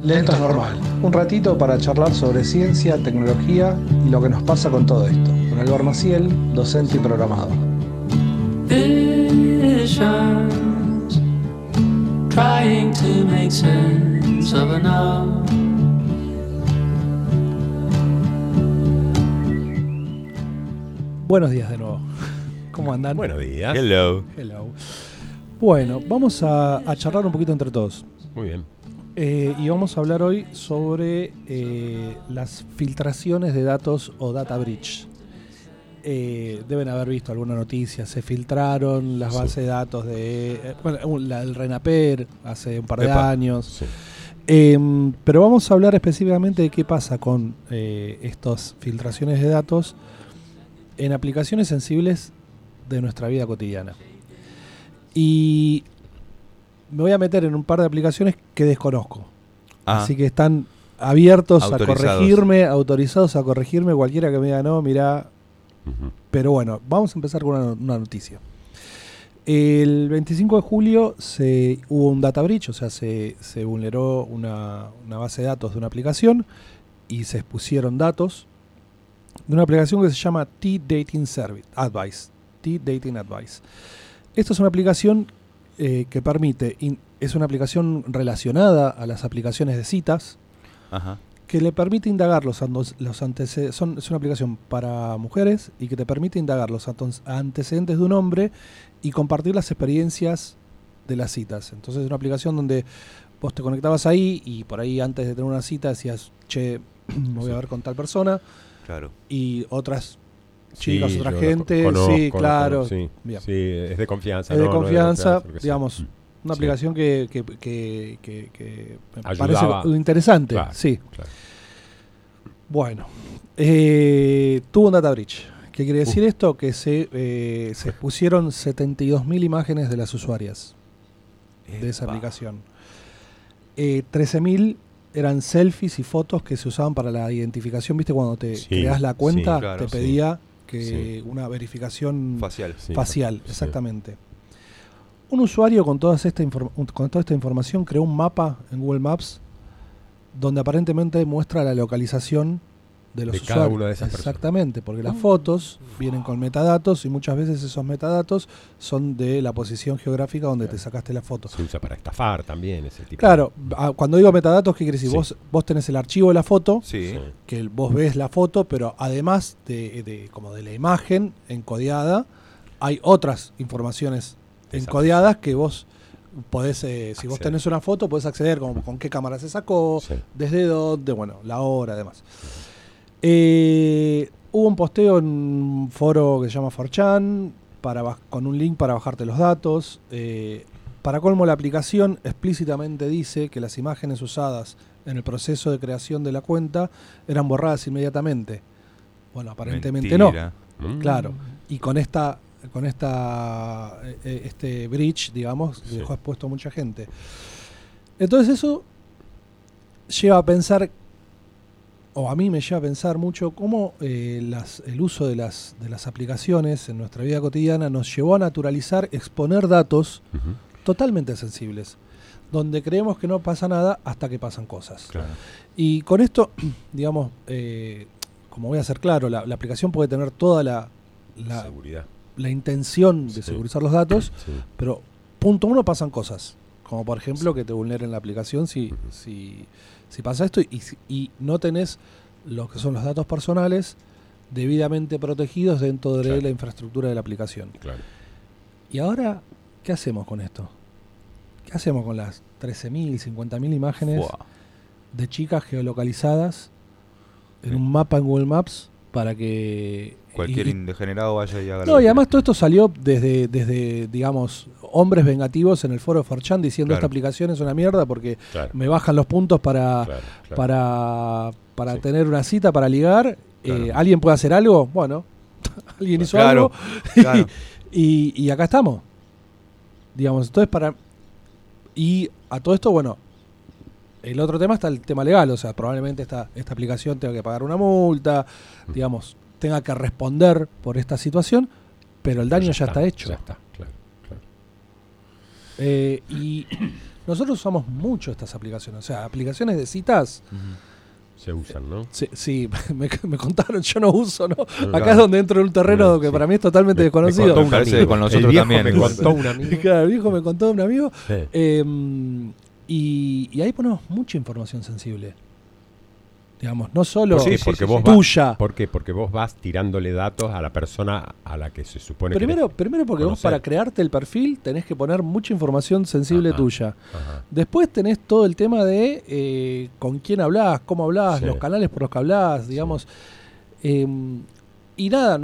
Lento es normal. Un ratito para charlar sobre ciencia, tecnología y lo que nos pasa con todo esto. Con Álvaro Maciel, docente y programador. Visions, trying to make sense of it now. Buenos días de nuevo. ¿Cómo andan? Buenos días. Hello. Hello. Bueno, vamos a charlar un poquito entre todos. Muy bien. Y vamos a hablar hoy sobre las filtraciones de datos o data breach. Deben haber visto alguna noticia. Se filtraron las bases de datos de la del RENAPER hace un par de años. Sí. Pero vamos a hablar específicamente de qué pasa con estas filtraciones de datos en aplicaciones sensibles de nuestra vida cotidiana. Y me voy a meter en un par de aplicaciones que desconozco. Así que están abiertos a corregirme, autorizados a corregirme cualquiera que me diga, no, mirá. Pero bueno, vamos a empezar con una noticia. El 25 de julio hubo un data breach, o sea, se vulneró una base de datos de una aplicación y se expusieron datos de una aplicación que se llama T-Dating Advice. T-Dating Advice. Esta es una aplicación que permite, es una aplicación relacionada a las aplicaciones de citas, que le permite indagar los antecedentes. Es una aplicación para mujeres y que te permite indagar los antecedentes de un hombre y compartir las experiencias de las citas. Entonces es una aplicación donde vos te conectabas ahí y por ahí antes de tener una cita decías, che, me voy a ver con tal persona. Claro. Y otras chicas, Sí, otra yo gente, conozco, sí, claro. Sí, Bien. sí, es de confianza. Es de no, confianza, no es de confianza, digamos, una Sí. aplicación que me Ayudaba. parece interesante. Claro, Sí. claro. Bueno, tuvo un data breach. ¿Qué quiere decir esto? Que se expusieron 72.000 imágenes de las usuarias de esa aplicación. 13.000 eran selfies y fotos que se usaban para la identificación. ¿Viste? Cuando te creas la cuenta, sí, claro, te pedía que una verificación facial. Sí. facial, exactamente. Un usuario con toda esta información creó un mapa en Google Maps donde aparentemente muestra la localización de los De usuarios. cada una de esas personas. Exactamente, porque las fotos vienen con metadatos y muchas veces esos metadatos son de la posición geográfica donde te sacaste la foto. Se usa para estafar también ese tipo. Claro, cuando digo metadatos, ¿qué quiere decir? Sí. Vos tenés el archivo de la foto, Sí. que vos ves la foto, pero además de como de la imagen encodiada, hay otras informaciones encodiadas que vos podés, si vos tenés una foto, podés acceder como con qué cámara se sacó, desde dónde, bueno, la hora, además. Hubo un posteo en un foro que se llama 4chan con un link para bajarte los datos. Para colmo, la aplicación explícitamente dice que las imágenes usadas en el proceso de creación de la cuenta eran borradas inmediatamente. Bueno, aparentemente Mentira. no. Claro. Y con este breach, digamos, dejó expuesto a mucha gente. Entonces eso lleva a pensar, o a mí me lleva a pensar mucho, cómo el uso de las aplicaciones en nuestra vida cotidiana nos llevó a naturalizar exponer datos totalmente sensibles, donde creemos que no pasa nada hasta que pasan cosas. Claro. Y con esto, digamos, como voy a ser claro, la aplicación puede tener toda la seguridad. La intención de segurizar los datos, pero punto uno, pasan cosas, como por ejemplo que te vulneren la aplicación si pasa esto y no tenés lo que son los datos personales debidamente protegidos dentro de la infraestructura de la aplicación. Claro. Y ahora, ¿qué hacemos con esto? ¿Qué hacemos con las 13.000, 50.000 imágenes de chicas geolocalizadas en un mapa en Google Maps para que Cualquier indegenerado vaya y haga. No, y además todo esto salió desde digamos, hombres vengativos en el foro de 4chan diciendo esta aplicación es una mierda porque me bajan los puntos para tener una cita, para ligar. ¿Alguien puede hacer algo? Bueno, alguien hizo algo. Claro. y acá estamos. Digamos, entonces y a todo esto, bueno, el otro tema está el tema legal, o sea, probablemente esta aplicación tenga que pagar una multa, digamos, tenga que responder por esta situación, pero el daño ya está hecho. Ya está, claro. Y nosotros usamos mucho estas aplicaciones. O sea, aplicaciones de citas. Se usan, ¿no? Sí, me contaron, yo no uso, ¿no? Claro. Acá es donde entro en un terreno Bueno, que sí. para mí es totalmente Me desconocido. contó un Parece amigo. que con nosotros El viejo también. me contó un amigo. Claro, el viejo me contó de un amigo. Sí. Y ahí ponemos mucha información sensible. Digamos, no solo ¿Por qué? Porque vos tuya. ¿Por qué? Porque vos vas tirándole datos a la persona a la que se supone Primero que porque vos conocer. para crearte el perfil tenés que poner mucha información sensible Ajá. tuya. Ajá. Después tenés todo el tema de con quién hablás, cómo hablás, Sí. los canales por los que hablás, digamos. Y nada,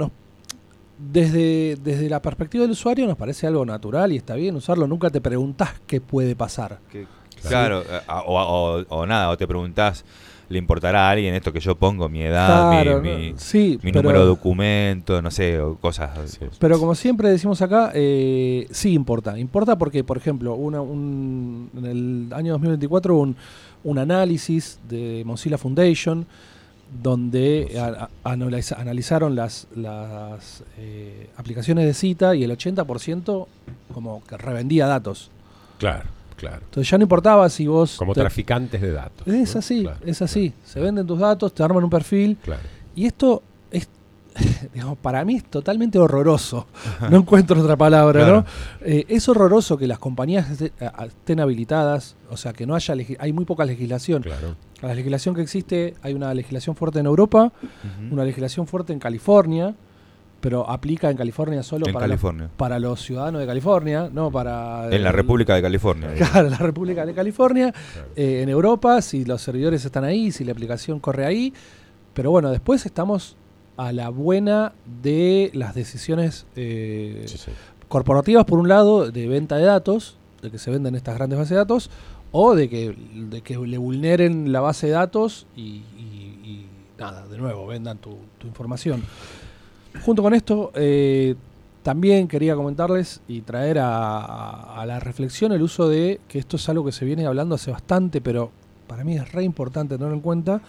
desde la perspectiva del usuario nos parece algo natural y está bien usarlo. Nunca te preguntás qué puede pasar. Claro, o nada, o te preguntás, ¿le importará a alguien esto que yo pongo? Mi edad, Claro, mi sí, mi pero- número de documento, no sé, o cosas. Sí. Pero como siempre decimos acá, sí importa. Importa porque, por ejemplo, en el año 2024 hubo un análisis de Mozilla Foundation donde analizaron las aplicaciones de cita y el 80% como que revendía datos. Claro, claro. Entonces ya no importaba si vos... Como traficantes de datos. Es ¿no? así, Claro, es así. Se venden tus datos, te arman un perfil. Claro. Y esto es, digamos, para mí es totalmente horroroso. No encuentro otra palabra, Claro. ¿no? Es horroroso que las compañías estén habilitadas, o sea, que no haya hay muy poca legislación. Claro. La legislación que existe, hay una legislación fuerte en Europa, una legislación fuerte en California, pero aplica en California solo En California. para los ciudadanos de California, no para... En la República de California. Claro, la República de California. Claro. En Europa, si los servidores están ahí, si la aplicación corre ahí. Pero bueno, después estamos a la buena de las decisiones Sí, sí. corporativas, por un lado, de venta de datos, de que se venden estas grandes bases de datos, o de que le vulneren la base de datos y nada, de nuevo, vendan tu información. Junto con esto, también quería comentarles y traer a la reflexión el uso de, que esto es algo que se viene hablando hace bastante, pero para mí es re importante tenerlo en cuenta,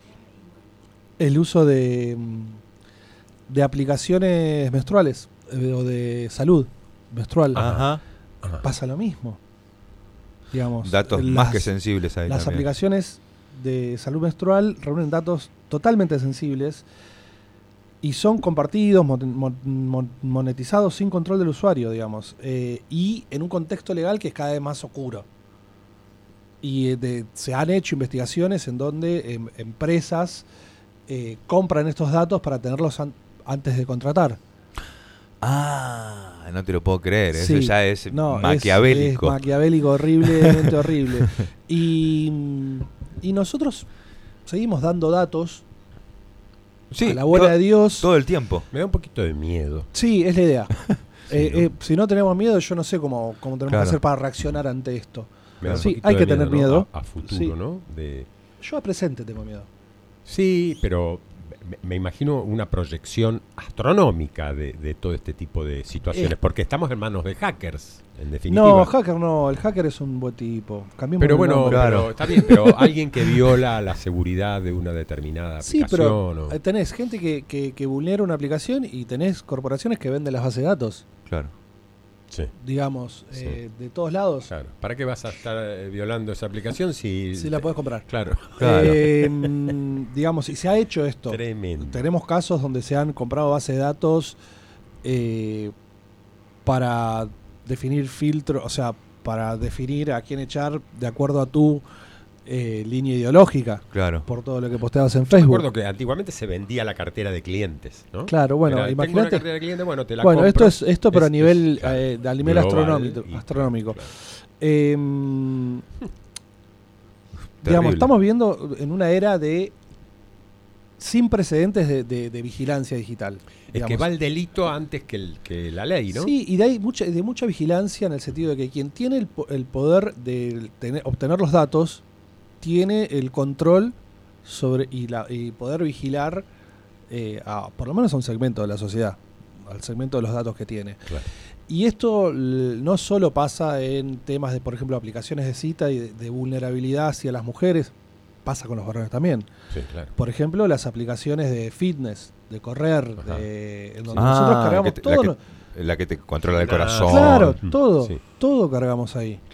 el uso de aplicaciones menstruales o de salud menstrual. Ajá. Ajá. Pasa lo mismo. Digamos, Datos más que sensibles ahí las también. aplicaciones de salud menstrual reúnen datos totalmente sensibles y son compartidos, monetizados sin control del usuario, digamos, y en un contexto legal que es cada vez más oscuro. Y se han hecho investigaciones en donde empresas compran estos datos para tenerlos antes de contratar. Ah, no te lo puedo creer. Eso Sí, ya es no, maquiavélico. Es maquiavélico, horriblemente horrible. Y nosotros seguimos dando datos Sí, a la buena de Dios. todo el tiempo. Me da un poquito de miedo. Sí, es la idea. Sí, ¿no? Si no tenemos miedo, yo no sé cómo tenemos Claro. que hacer para reaccionar ante esto. Me da un Sí, poquito hay de que tener ¿no? miedo. A futuro, Sí. ¿no? Yo a presente tengo miedo. Sí, pero me imagino una proyección astronómica de todo este tipo de situaciones, porque estamos en manos de hackers, en definitiva. No, hacker no. El hacker es un buen tipo. Cambiemos Pero el bueno, nombre. pero está bien, pero alguien que viola la seguridad de una determinada Sí, aplicación. pero tenés gente que vulnera una aplicación y tenés corporaciones que venden las bases de datos. Claro. Sí, Digamos, Sí. De todos lados. claro. ¿Para qué vas a estar violando esa aplicación si Si la podés comprar. Claro. Claro. Digamos, y se ha hecho esto. Tremendo. Tenemos casos donde se han comprado bases de datos para definir filtros, o sea, para definir a quién echar de acuerdo a tu línea ideológica, Claro. por todo lo que posteabas en Me Facebook. acuerdo que antiguamente se vendía la cartera de clientes, ¿no? Claro, bueno, Tengo una imagínate. cartera de clientes, bueno, te la Bueno, compro. esto pero a nivel, claro, a nivel global astronómico. claro. Digamos, Terrible. estamos viendo en una era sin precedentes de vigilancia digital. Es digamos. que va el delito antes que la ley, ¿no? Sí, y hay de mucha vigilancia en el sentido de que quien tiene el poder de obtener los datos tiene el control sobre y poder vigilar por lo menos a un segmento de la sociedad, al segmento de los datos que tiene. Claro. Y esto no solo pasa en temas de, por ejemplo, aplicaciones de cita y de vulnerabilidad hacia las mujeres, pasa con los varones también. Sí, claro. Por ejemplo, las aplicaciones de fitness, de correr, Ajá. en donde nosotros cargamos todo. la que te controla el Ah, corazón. Claro, Mm, todo, sí. todo cargamos ahí. Claro.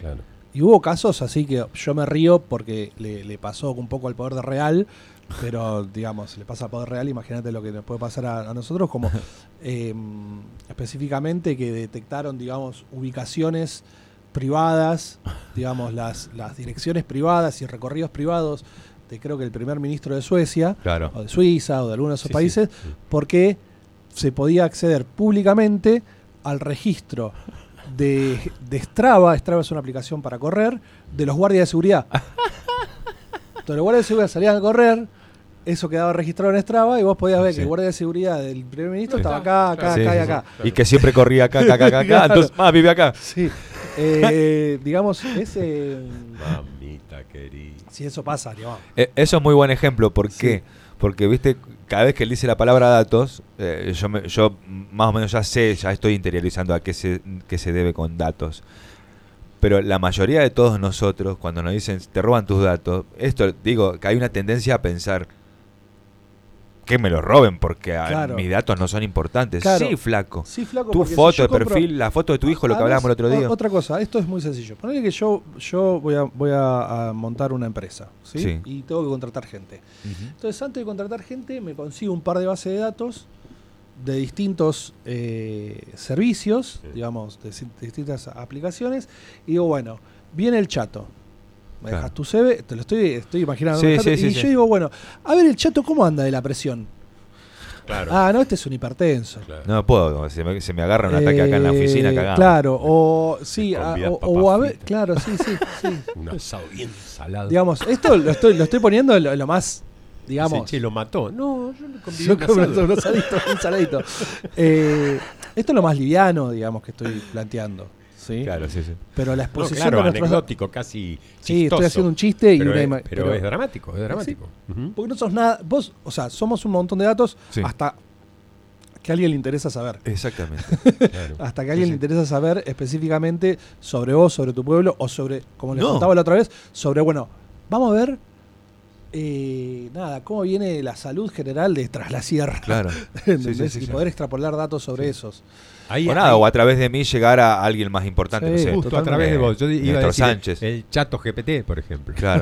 Y hubo casos así que yo me río porque le pasó un poco al poder de Real, pero digamos, le pasa al poder real, imagínate lo que nos puede pasar a nosotros, como específicamente que detectaron, digamos, ubicaciones privadas, digamos, las direcciones privadas y recorridos privados de creo que el primer ministro de Suecia, Claro. o de Suiza, o de algunos de esos Sí, países, sí. porque se podía acceder públicamente al registro de Strava. Strava es una aplicación para correr, de los guardias de seguridad. Entonces los guardias de seguridad salían a correr, eso quedaba registrado en Strava y vos podías ver Sí. que el guardia de seguridad del primer ministro Sí. estaba acá, acá, Sí, acá sí, y sí. acá. Y que siempre corría acá, acá, acá, acá. Claro. Entonces, vive acá. Sí. Digamos, ese... Mamita querida. Si eso pasa, digamos. Eso es muy buen ejemplo. ¿Por Sí. qué? Porque, viste, cada vez que él dice la palabra datos, yo más o menos ya estoy interiorizando a qué se debe con datos. Pero la mayoría de todos nosotros, cuando nos dicen, te roban tus datos, esto, digo, que hay una tendencia a pensar que me los roben porque Claro. mis datos no son importantes. Claro. Sí, flaco. Sí, flaco, Tu porque si foto yo de compro- perfil, la foto de tu hijo, lo que Además, hablábamos el otro día. Otra cosa, esto es muy sencillo. Ponele que yo voy a montar una empresa, ¿sí? Sí. Y tengo que contratar gente. Ujú. Entonces, antes de contratar gente, me consigo un par de bases de datos de distintos servicios, Sí. digamos, de distintas aplicaciones, y digo, bueno, viene el Chato. Me Claro. dejas tu CV, te lo estoy imaginando. Sí, el Chato, sí, sí, y sí. yo digo, bueno, a ver el Chato, ¿cómo anda de la presión? Claro. Ah, no, este es un hipertenso. Claro. No puedo, se me agarra un ataque acá en la oficina, cagamos. Claro, o sí, Con a, vías o a papas ver, fritas. claro, sí. Un asado bien salado. Digamos, esto lo estoy poniendo en lo más, digamos. Ese che lo mató. No, yo le convidé Yo un como asado. un saladito. Esto es lo más liviano, digamos, que estoy planteando. ¿sí? Claro, sí. Pero la No, exposición claro, de nuestros datos. anecdótico, casi Sí, chistoso. estoy haciendo un chiste y pero una es, ima- pero es dramático, es dramático. Ujú. Porque no sos nada. Vos, o sea, somos un montón de datos Sí. hasta que a alguien le interesa saber. Exactamente. Claro. Hasta que a alguien Sí, le sí. interesa saber específicamente sobre vos, sobre tu pueblo, o sobre, como les No. contaba la otra vez, sobre, bueno, vamos a ver, cómo viene la salud general de Tras la Sierra. Claro. ¿Entendés? Sí, Y sí. poder extrapolar datos sobre esos. Ahí, O nada, ahí, o a través de mí llegar a alguien más importante, Sí, no sé. justo a totalmente. través de vos. Yo iba a Néstor decir Sánchez. el Chato GPT, por ejemplo. Claro.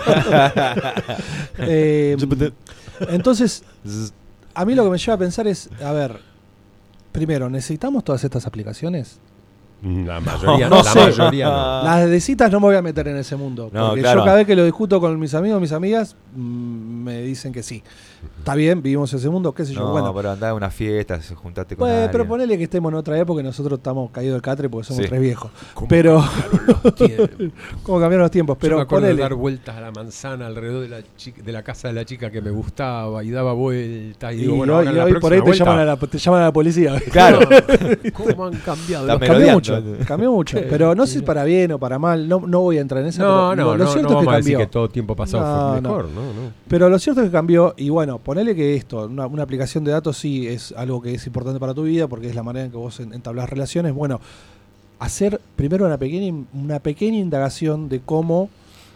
Entonces, a mí lo que me lleva a pensar es, a ver, primero, ¿necesitamos todas estas aplicaciones? La mayoría no la sé. mayoría no. Las de citas no me voy a meter en ese mundo. No, Porque claro. yo cada vez que lo discuto con mis amigos, mis amigas, me dicen que sí. Está bien, vivimos ese mundo, qué sé yo. No, Bueno, pero andá a una fiesta, juntate con pues, alguien. pero ponele que estemos en otra época y nosotros estamos caídos del catre porque somos Sí. tres viejos. ¿Cómo Pero, cambiaron los tiempos? ¿cómo cambiaron los tiempos? Yo Pero me acuerdo ponele. de dar vueltas a la manzana alrededor de la casa de la chica que me gustaba y daba vueltas. Y, Y digo, bueno, hoy, ahora en la hoy por ahí próxima te llaman a la policía. Claro. ¿Cómo han cambiado? La los me- Cambió Merodeando. mucho, cambió mucho. Pero no sé para bien o para mal, no voy a entrar en eso. No, pero lo cierto es vamos que a decir cambió. que todo tiempo pasado fue No, mejor, no. Pero lo cierto es que cambió, y bueno, ponele que esto, una aplicación de datos sí es algo que es importante para tu vida, porque es la manera en que vos entablás relaciones. Bueno, hacer primero una pequeña indagación de cómo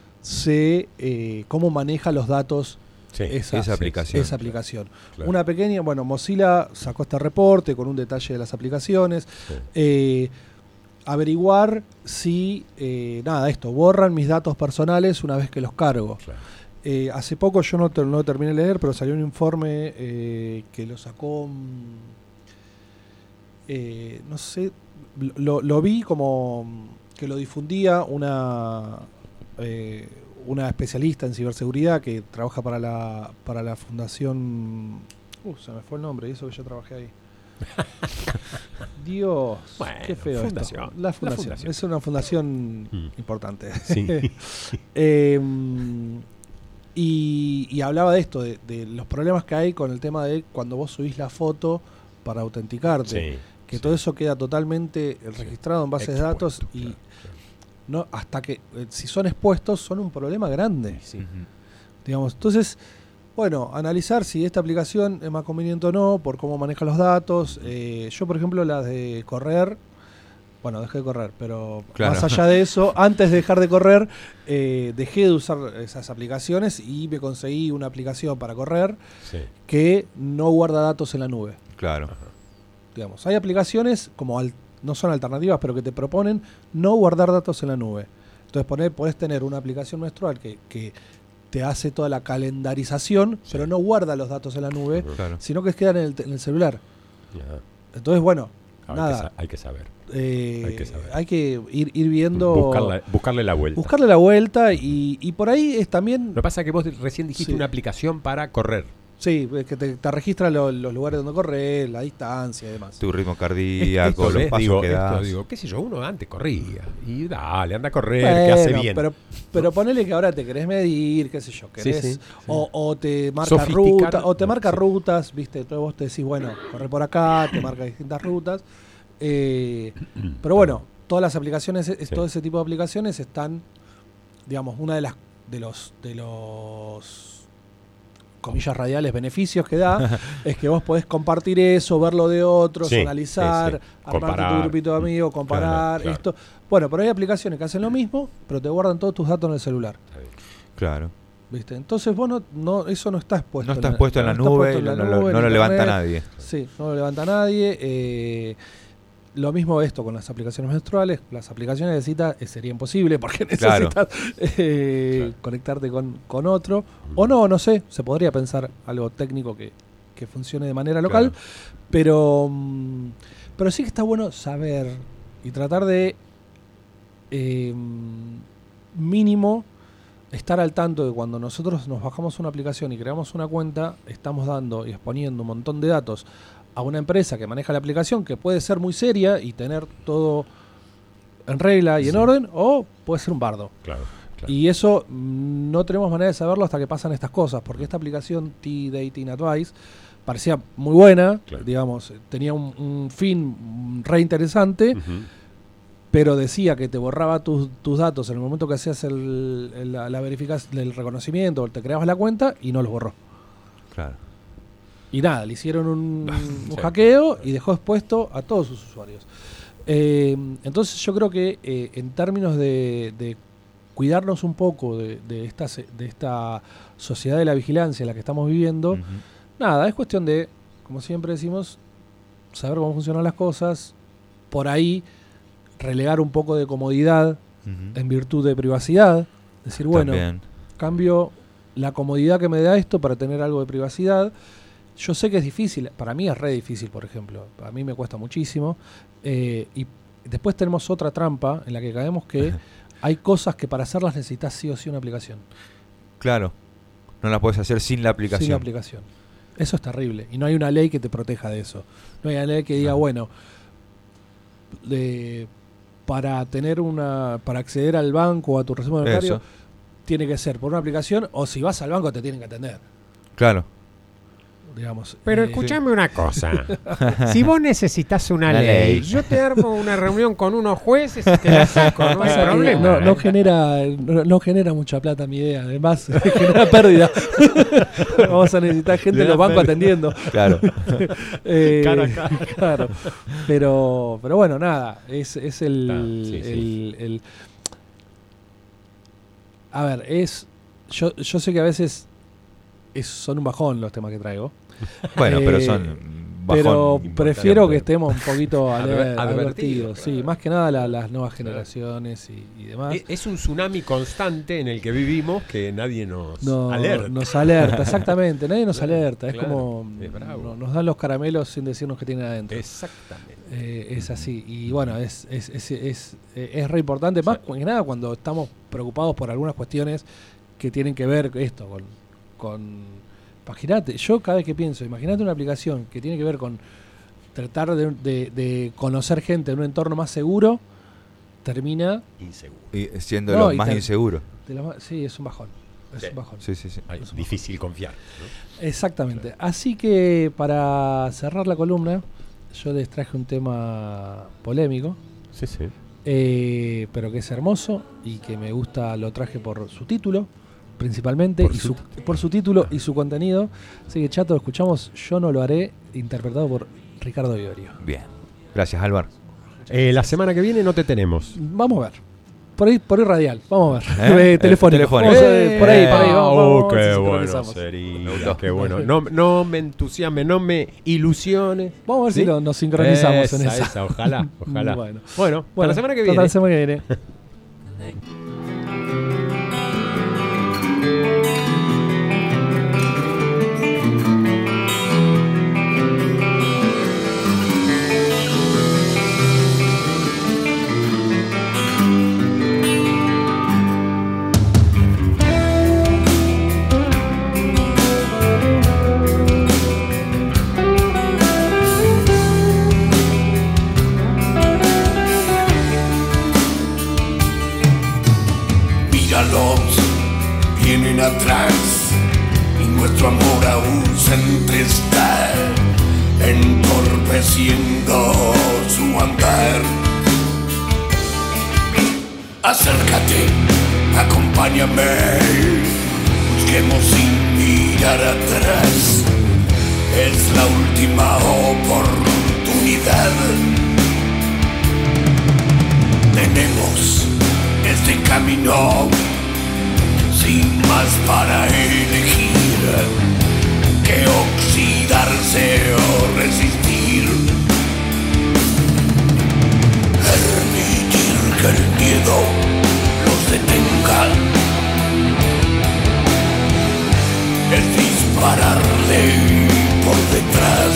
cómo maneja los datos Sí, esa aplicación. esa aplicación. claro. Una pequeña, bueno, Mozilla sacó este reporte con un detalle de las aplicaciones. Sí. Averiguar si, borran mis datos personales una vez que los cargo. Claro. Hace poco yo no lo terminé de leer, pero salió un informe que lo sacó, no sé, lo vi como que lo difundía una especialista en ciberseguridad que trabaja para la fundación, se me fue el nombre, y eso que yo trabajé ahí. Dios, Bueno, qué feo esto. fundación. La fundación. Es una fundación importante. Sí. Y hablaba de esto, de los problemas que hay con el tema de cuando vos subís la foto para autenticarte. Sí, Que sí. todo eso queda totalmente registrado en bases de datos Expuesto, y claro, no hasta que si son expuestos son un problema grande. Sí. Ujú. Digamos, entonces, bueno, analizar si esta aplicación es más conveniente o no, por cómo maneja los datos. Yo, por ejemplo, las de correr, bueno, dejé de correr, pero Claro. más allá de eso, antes de dejar de correr, dejé de usar esas aplicaciones y me conseguí una aplicación para correr Sí. que no guarda datos en la nube. Claro. Digamos, hay aplicaciones como no son alternativas, pero que te proponen no guardar datos en la nube. Entonces podés tener una aplicación menstrual que te hace toda la calendarización, pero no guarda los datos en la nube, Claro. sino que quedan en el celular. Ajá. Entonces, bueno, Ah, hay que saber. Hay que saber. Hay que ir viendo... Buscarle la vuelta. Buscarle la vuelta y por ahí es también... Lo que pasa es que vos recién dijiste Sí. una aplicación para correr. Sí, que te registra los lugares donde corres, la distancia y demás. Tu ritmo cardíaco, Esto, los ¿ves? pasos que das. Digo, qué sé yo, uno antes corría. Y dale, anda a correr, Bueno, que hace bien. Pero ponele que ahora te querés medir, qué sé yo, querés, Sí. O te marca Sofisticar. rutas, Sí. rutas, viste, entonces vos te decís, bueno, corre por acá, te marca distintas rutas. Pero bueno, todas las aplicaciones, todo ese tipo de aplicaciones están, digamos, una de los comillas radiales beneficios que da es que vos podés compartir eso, verlo de otros, Sí, analizar, sí, sí. armarte Comparar. tu grupito de amigos, comparar Claro. esto. Bueno, pero hay aplicaciones que hacen lo mismo, pero te guardan todos tus datos en el celular. Claro. ¿Viste? Entonces vos eso no está expuesto. No estás puesto en la nube, en la no nube, lo en levanta internet. nadie. Sí, no lo levanta nadie. Lo mismo esto con las aplicaciones menstruales. Las aplicaciones de cita sería imposible porque Claro. necesitas conectarte con otro. O no sé, se podría pensar algo técnico que funcione de manera local. Claro. Pero sí que está bueno saber y tratar de mínimo estar al tanto de cuando nosotros nos bajamos una aplicación y creamos una cuenta, estamos dando y exponiendo un montón de datos a una empresa que maneja la aplicación, que puede ser muy seria y tener todo en regla y en orden, o puede ser un bardo. Claro. Y eso no tenemos manera de saberlo hasta que pasan estas cosas, porque esta aplicación T-Dating Advice parecía muy buena, Claro. digamos, tenía un fin re interesante, pero decía que te borraba tus datos en el momento que hacías la verificación, el reconocimiento, te creabas la cuenta y no los borró. Claro. Y nada, le hicieron un Sí. hackeo y dejó expuesto a todos sus usuarios. Entonces yo creo que en términos de cuidarnos un poco de esta sociedad de la vigilancia en la que estamos viviendo, Ujú. nada, es cuestión de, como siempre decimos, saber cómo funcionan las cosas, por ahí relegar un poco de comodidad Ujú. en virtud de privacidad, decir, bueno, También. cambio la comodidad que me da esto para tener algo de privacidad. Yo sé que es difícil, para mí es re difícil, por ejemplo, a mí me cuesta muchísimo, y después tenemos otra trampa en la que caemos que hay cosas que para hacerlas necesitas sí o sí una aplicación. Claro. No la puedes hacer sin la aplicación. Sin la aplicación. Eso es terrible, y no hay una ley que te proteja de eso. No hay una ley que diga, bueno, para acceder al banco o a tu resumen bancario, Eso. tiene que ser por una aplicación, o si vas al banco te tienen que atender. Claro. Digamos. Pero escúchame una cosa. Si vos necesitas una La ley, ley. yo te armo una reunión con unos jueces y te la saco, no hay Pasa que problema. no genera mucha plata mi idea, además genera pérdida. Vamos a necesitar gente Le en da los bancos pérdida. atendiendo. Claro. Cara a cara. Claro. Pero bueno, nada, es el, Sí, el- a ver, yo sé que a veces son un bajón los temas que traigo. Bueno, pero Eh, son Pero bajón prefiero que importante. estemos un poquito Advertidos, advertidos. Sí, claro. más que nada las nuevas generaciones y demás. Es un tsunami constante en el que vivimos que nadie nos No, alerta. nos alerta, exactamente. Nadie nos Claro, alerta. Es claro, como es bravo. nos dan los caramelos sin decirnos que tienen adentro. Exactamente. Es así. Y bueno, es re importante. Más que nada cuando estamos preocupados por algunas cuestiones que tienen que ver esto con imaginate, yo cada vez que pienso, imagínate una aplicación que tiene que ver con tratar de conocer gente en un entorno más seguro, termina Inseguro. Y siendo No, lo y más te- inseguro. Sí, es un bajón. Es Sí. un bajón. Sí, sí, sí. Ay, difícil confiar. ¿no? Exactamente. Así que para cerrar la columna, yo les traje un tema polémico, Sí, sí. pero que es hermoso y que me gusta, lo traje por su título, principalmente, por su título y su contenido. Así que, Chato, escuchamos Yo no lo haré, interpretado por Ricardo Iorio. Bien. Gracias, Álvaro. La semana que viene no te tenemos. Vamos a ver. Por ahí radial, vamos a ver. ¿Eh? Telefónico. Telefónico. Vamos a ver, por ahí, vamos, qué si bueno sincronizamos. sería, gustó. qué bueno. No me entusiasme, no me ilusiones. Vamos a ver ¿Sí? si nos sincronizamos en esa. Ojalá. Bueno. Bueno, hasta la semana que viene. Hasta la semana que viene. más y nuestro amor aún se está entorpeciendo su andar. Acércate, acompáñame, busquemos sin mirar atrás. Es la última oportunidad. Tenemos este camino sin más para elegir que oxidarse o resistir. Permitir que el miedo los detenga es dispararle por detrás,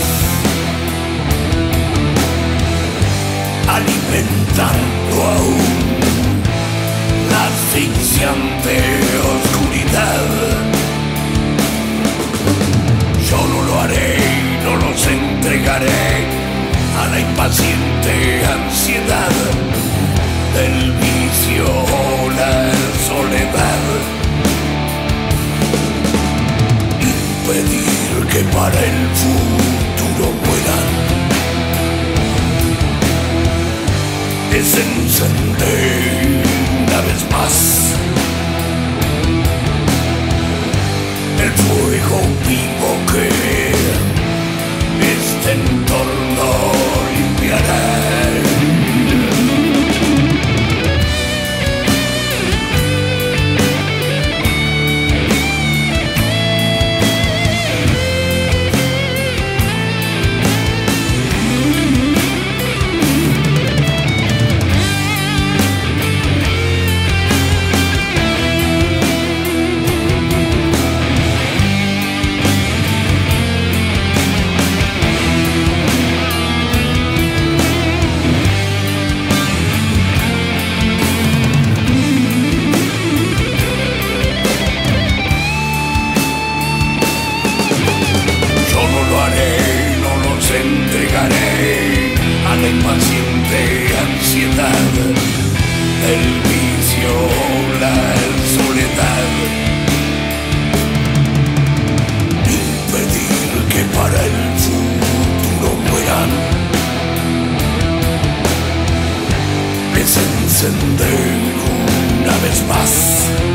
alimentando aún la asfixiante oscuridad. Yo no lo haré, no los entregaré a la impaciente ansiedad del vicio o la soledad. Impedir que para el futuro mueran es encender una vez más el fuego vivo que este entorno limpiará. A la impaciente ansiedad, el vicio, la soledad. Impedir que para el futuro mueran es encender una vez más